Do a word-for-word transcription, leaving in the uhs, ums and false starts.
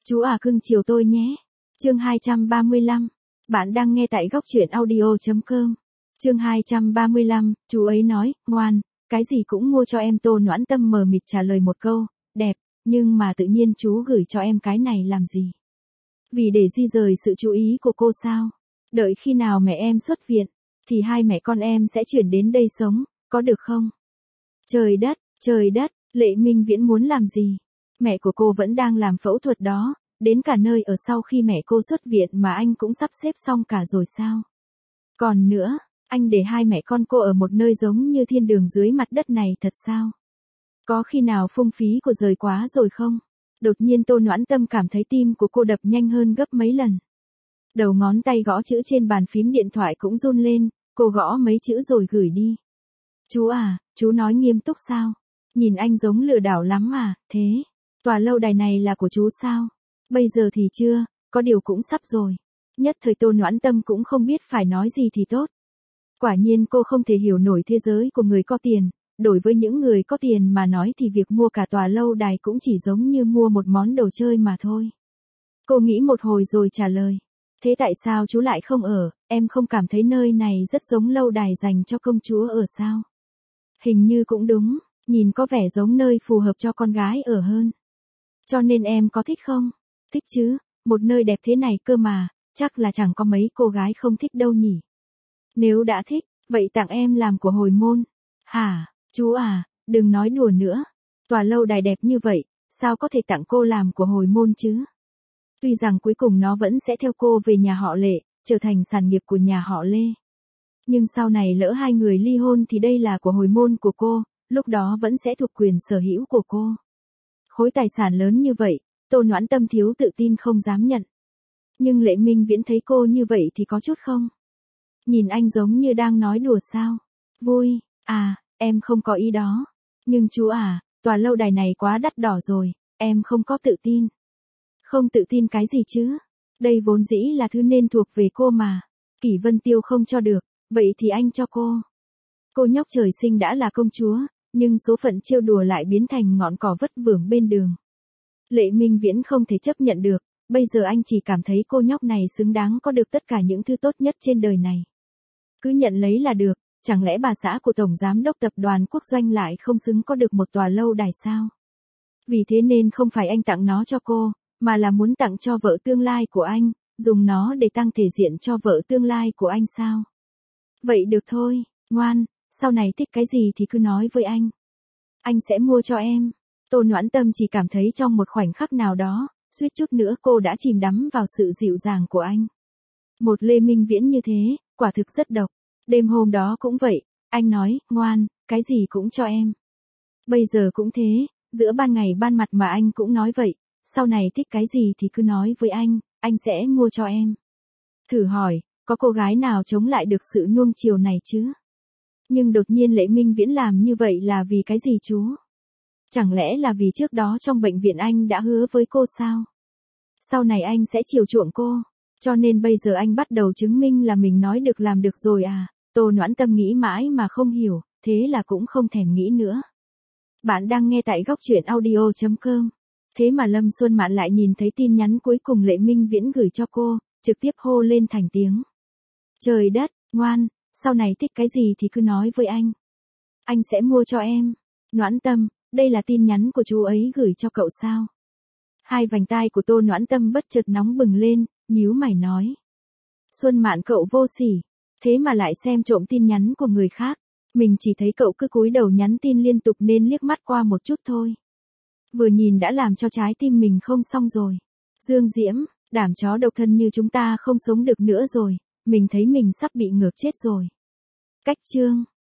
Chú à cưng chiều tôi nhé. Chương hai trăm ba mươi lăm. Bạn đang nghe tại góc truyện audio chấm com. Chương hai trăm ba mươi lăm, chú ấy nói, ngoan, cái gì cũng mua cho em. Tô Noãn Tâm mờ mịt trả lời một câu, đẹp, nhưng mà tự nhiên chú gửi cho em cái này làm gì? Vì để di rời sự chú ý của cô sao? Đợi khi nào mẹ em xuất viện, thì hai mẹ con em sẽ chuyển đến đây sống, có được không? Trời đất, trời đất, Lệ Minh Viễn muốn làm gì? Mẹ của cô vẫn đang làm phẫu thuật đó, đến cả nơi ở sau khi mẹ cô xuất viện mà anh cũng sắp xếp xong cả rồi sao? Còn nữa, anh để hai mẹ con cô ở một nơi giống như thiên đường dưới mặt đất này thật sao? Có khi nào phung phí của rời quá rồi không? Đột nhiên Tô Noãn Tâm cảm thấy tim của cô đập nhanh hơn gấp mấy lần. Đầu ngón tay gõ chữ trên bàn phím điện thoại cũng run lên, cô gõ mấy chữ rồi gửi đi. Chú à, chú nói nghiêm túc sao? Nhìn anh giống lừa đảo lắm à, thế, tòa lâu đài này là của chú sao? Bây giờ thì chưa, có điều cũng sắp rồi. Nhất thời Tô Noãn Tâm cũng không biết phải nói gì thì tốt. Quả nhiên cô không thể hiểu nổi thế giới của người có tiền, đối với những người có tiền mà nói thì việc mua cả tòa lâu đài cũng chỉ giống như mua một món đồ chơi mà thôi. Cô nghĩ một hồi rồi trả lời. Thế tại sao chú lại không ở, em không cảm thấy nơi này rất giống lâu đài dành cho công chúa ở sao? Hình như cũng đúng, nhìn có vẻ giống nơi phù hợp cho con gái ở hơn. Cho nên em có thích không? Thích chứ, một nơi đẹp thế này cơ mà, chắc là chẳng có mấy cô gái không thích đâu nhỉ. Nếu đã thích, vậy tặng em làm của hồi môn. Hả, chú à, đừng nói đùa nữa. Tòa lâu đài đẹp như vậy, sao có thể tặng cô làm của hồi môn chứ? Tuy rằng cuối cùng nó vẫn sẽ theo cô về nhà họ Lệ, trở thành sản nghiệp của nhà họ Lê. Nhưng sau này lỡ hai người ly hôn thì đây là của hồi môn của cô, lúc đó vẫn sẽ thuộc quyền sở hữu của cô. Khối tài sản lớn như vậy, Tô Noãn Tâm thiếu tự tin không dám nhận. Nhưng Lệ Minh Viễn thấy cô như vậy thì có chút không? Nhìn anh giống như đang nói đùa sao? Vui, à, em không có ý đó. Nhưng chú à, tòa lâu đài này quá đắt đỏ rồi, em không có tự tin. Không tự tin cái gì chứ? Đây vốn dĩ là thứ nên thuộc về cô mà. Kỷ Vân Tiêu không cho được, vậy thì anh cho cô. Cô nhóc trời sinh đã là công chúa, nhưng số phận trêu đùa lại biến thành ngọn cỏ vất vưởng bên đường. Lệ Minh Viễn không thể chấp nhận được, bây giờ anh chỉ cảm thấy cô nhóc này xứng đáng có được tất cả những thứ tốt nhất trên đời này. Cứ nhận lấy là được, chẳng lẽ bà xã của Tổng Giám đốc Tập đoàn Quốc Doanh lại không xứng có được một tòa lâu đài sao? Vì thế nên không phải anh tặng nó cho cô, mà là muốn tặng cho vợ tương lai của anh, dùng nó để tăng thể diện cho vợ tương lai của anh sao? Vậy được thôi, ngoan, sau này thích cái gì thì cứ nói với anh. Anh sẽ mua cho em. Tô Noãn Tâm chỉ cảm thấy trong một khoảnh khắc nào đó, suýt chút nữa cô đã chìm đắm vào sự dịu dàng của anh. Một Lê Minh Viễn như thế, quả thực rất độc. Đêm hôm đó cũng vậy, anh nói, ngoan, cái gì cũng cho em. Bây giờ cũng thế, giữa ban ngày ban mặt mà anh cũng nói vậy, sau này thích cái gì thì cứ nói với anh, anh sẽ mua cho em. Thử hỏi, có cô gái nào chống lại được sự nuông chiều này chứ? Nhưng đột nhiên Lệ Minh Viễn làm như vậy là vì cái gì chú? Chẳng lẽ là vì trước đó trong bệnh viện anh đã hứa với cô sao? Sau này anh sẽ chiều chuộng cô, cho nên bây giờ anh bắt đầu chứng minh là mình nói được làm được rồi à? Tô Noãn Tâm nghĩ mãi mà không hiểu, thế là cũng không thèm nghĩ nữa. Bạn đang nghe tại góc truyện audio chấm com. Thế mà Lâm Xuân Mạn lại nhìn thấy tin nhắn cuối cùng Lệ Minh Viễn gửi cho cô, trực tiếp hô lên thành tiếng. Trời đất, ngoan, sau này thích cái gì thì cứ nói với anh. Anh sẽ mua cho em. Noãn Tâm, đây là tin nhắn của chú ấy gửi cho cậu sao? Hai vành tai của Tô Noãn Tâm bất chợt nóng bừng lên, nhíu mày nói. Xuân Mạn cậu vô sỉ, thế mà lại xem trộm tin nhắn của người khác. Mình chỉ thấy cậu cứ cúi đầu nhắn tin liên tục nên liếc mắt qua một chút thôi. Vừa nhìn đã làm cho trái tim mình không xong rồi. Dương Diễm, đám chó độc thân như chúng ta không sống được nữa rồi, mình thấy mình sắp bị ngược chết rồi. Cách chương